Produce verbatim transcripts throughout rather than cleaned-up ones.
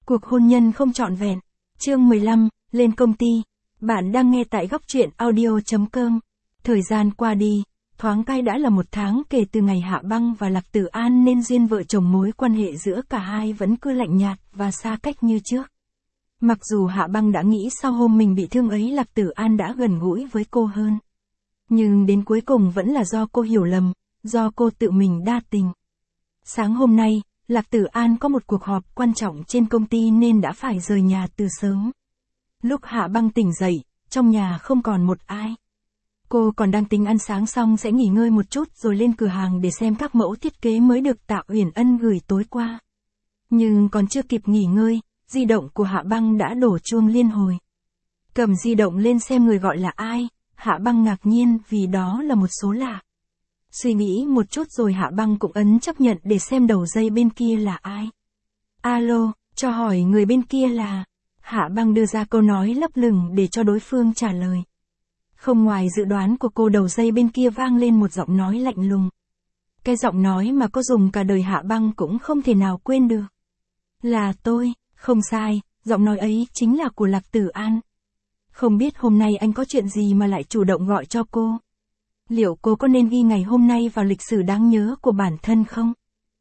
Cuộc hôn nhân không trọn vẹn. Chương mười lăm, lên công ty. Bạn đang nghe tại góc truyện audio chấm com. Thời gian qua đi, thoáng cái đã là một tháng kể từ ngày Hạ Băng và Lạc Tử An nên duyên vợ chồng, mối quan hệ giữa cả hai vẫn cứ lạnh nhạt và xa cách như trước. Mặc dù Hạ Băng đã nghĩ sau hôm mình bị thương ấy Lạc Tử An đã gần gũi với cô hơn. Nhưng đến cuối cùng vẫn là do cô hiểu lầm, do cô tự mình đa tình. Sáng hôm nay, Lạc Tử An có một cuộc họp quan trọng trên công ty nên đã phải rời nhà từ sớm. Lúc Hạ Băng tỉnh dậy, trong nhà không còn một ai. Cô còn đang tính ăn sáng xong sẽ nghỉ ngơi một chút rồi lên cửa hàng để xem các mẫu thiết kế mới được Tạ Uyển Ân gửi tối qua. Nhưng còn chưa kịp nghỉ ngơi, di động của Hạ Băng đã đổ chuông liên hồi. Cầm di động lên xem người gọi là ai, Hạ Băng ngạc nhiên vì đó là một số lạ. Suy nghĩ một chút rồi Hạ Băng cũng ấn chấp nhận để xem đầu dây bên kia là ai. Alo, cho hỏi người bên kia là... Hạ Băng đưa ra câu nói lấp lửng để cho đối phương trả lời. Không ngoài dự đoán của cô, đầu dây bên kia vang lên một giọng nói lạnh lùng. Cái giọng nói mà cô dùng cả đời Hạ Băng cũng không thể nào quên được. Là tôi, không sai, giọng nói ấy chính là của Lạc Tử An. Không biết hôm nay anh có chuyện gì mà lại chủ động gọi cho cô? Liệu cô có nên ghi ngày hôm nay vào lịch sử đáng nhớ của bản thân không?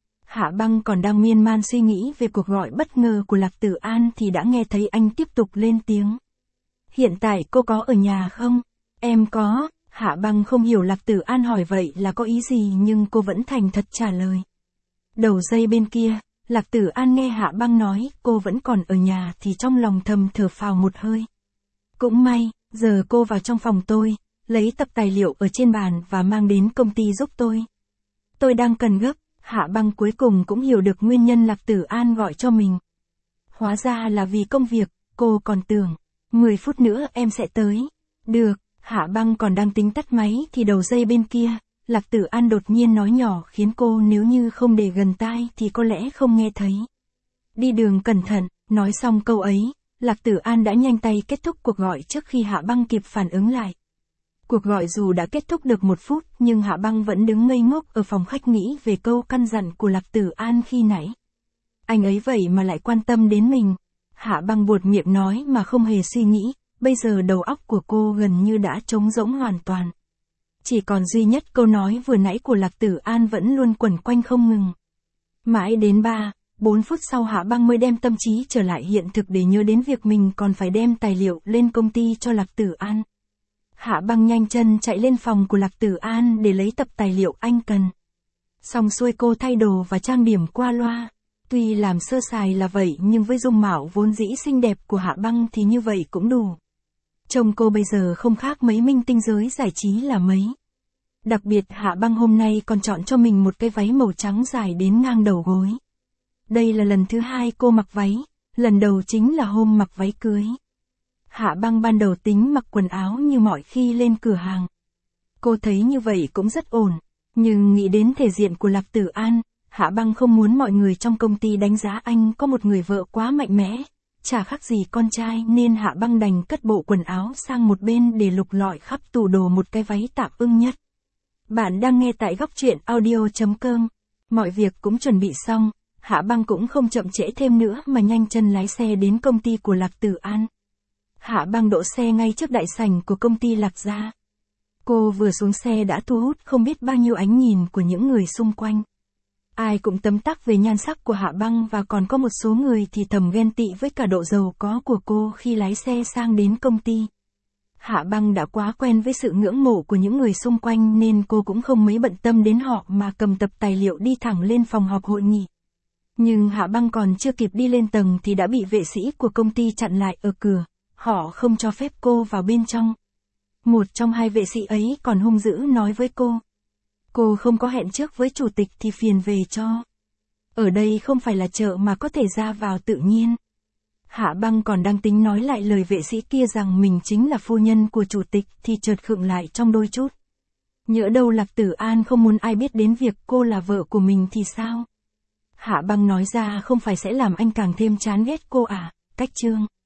Hạ Băng còn đang miên man suy nghĩ về cuộc gọi bất ngờ của Lạc Tử An thì đã nghe thấy anh tiếp tục lên tiếng. Hiện tại cô có ở nhà không? Em có. Hạ Băng không hiểu Lạc Tử An hỏi vậy là có ý gì nhưng cô vẫn thành thật trả lời. Đầu dây bên kia, Lạc Tử An nghe Hạ Băng nói cô vẫn còn ở nhà thì trong lòng thầm thở phào một hơi. Cũng may, giờ cô vào trong phòng tôi, lấy tập tài liệu ở trên bàn và mang đến công ty giúp tôi. Tôi đang cần gấp. Hạ Băng cuối cùng cũng hiểu được nguyên nhân Lạc Tử An gọi cho mình. Hóa ra là vì công việc, cô còn tưởng, mười phút nữa em sẽ tới. Được, Hạ Băng còn đang tính tắt máy thì đầu dây bên kia, Lạc Tử An đột nhiên nói nhỏ khiến cô nếu như không để gần tai thì có lẽ không nghe thấy. Đi đường cẩn thận, nói xong câu ấy, Lạc Tử An đã nhanh tay kết thúc cuộc gọi trước khi Hạ Băng kịp phản ứng lại. Cuộc gọi dù đã kết thúc được một phút nhưng Hạ Băng vẫn đứng ngây ngốc ở phòng khách nghĩ về câu căn dặn của Lạc Tử An khi nãy. Anh ấy vậy mà lại quan tâm đến mình. Hạ Băng buột miệng nói mà không hề suy nghĩ, bây giờ đầu óc của cô gần như đã trống rỗng hoàn toàn. Chỉ còn duy nhất câu nói vừa nãy của Lạc Tử An vẫn luôn quẩn quanh không ngừng. Mãi đến ba, bốn phút sau Hạ Băng mới đem tâm trí trở lại hiện thực để nhớ đến việc mình còn phải đem tài liệu lên công ty cho Lạc Tử An. Hạ Băng nhanh chân chạy lên phòng của Lạc Tử An để lấy tập tài liệu anh cần. Xong xuôi cô thay đồ và trang điểm qua loa. Tuy làm sơ sài là vậy nhưng với dung mạo vốn dĩ xinh đẹp của Hạ Băng thì như vậy cũng đủ. Trông cô bây giờ không khác mấy minh tinh giới giải trí là mấy. Đặc biệt Hạ Băng hôm nay còn chọn cho mình một cái váy màu trắng dài đến ngang đầu gối. Đây là lần thứ hai cô mặc váy, lần đầu chính là hôm mặc váy cưới. Hạ Băng ban đầu tính mặc quần áo như mọi khi lên cửa hàng. Cô thấy như vậy cũng rất ổn, nhưng nghĩ đến thể diện của Lạc Tử An, Hạ Băng không muốn mọi người trong công ty đánh giá anh có một người vợ quá mạnh mẽ, chả khác gì con trai nên Hạ Băng đành cất bộ quần áo sang một bên để lục lọi khắp tủ đồ một cái váy tạm ưng nhất. Bạn đang nghe tại góc truyện audio chấm com. Mọi việc cũng chuẩn bị xong, Hạ Băng cũng không chậm trễ thêm nữa mà nhanh chân lái xe đến công ty của Lạc Tử An. Hạ Băng đỗ xe ngay trước đại sảnh của công ty Lạc gia. Cô vừa xuống xe đã thu hút không biết bao nhiêu ánh nhìn của những người xung quanh. Ai cũng tấm tắc về nhan sắc của Hạ Băng và còn có một số người thì thầm ghen tị với cả độ giàu có của cô khi lái xe sang đến công ty. Hạ Băng đã quá quen với sự ngưỡng mộ của những người xung quanh nên cô cũng không mấy bận tâm đến họ mà cầm tập tài liệu đi thẳng lên phòng họp hội nghị. Nhưng Hạ Băng còn chưa kịp đi lên tầng thì đã bị vệ sĩ của công ty chặn lại ở cửa. Họ không cho phép cô vào bên trong. Một trong hai vệ sĩ ấy còn hung dữ nói với cô. Cô không có hẹn trước với chủ tịch thì phiền về cho. Ở đây không phải là chợ mà có thể ra vào tự nhiên. Hạ Băng còn đang tính nói lại lời vệ sĩ kia rằng mình chính là phu nhân của chủ tịch thì chợt khựng lại trong đôi chút. Nhỡ đâu Lạc Tử An không muốn ai biết đến việc cô là vợ của mình thì sao? Hạ Băng nói ra không phải sẽ làm anh càng thêm chán ghét cô à? Cách chương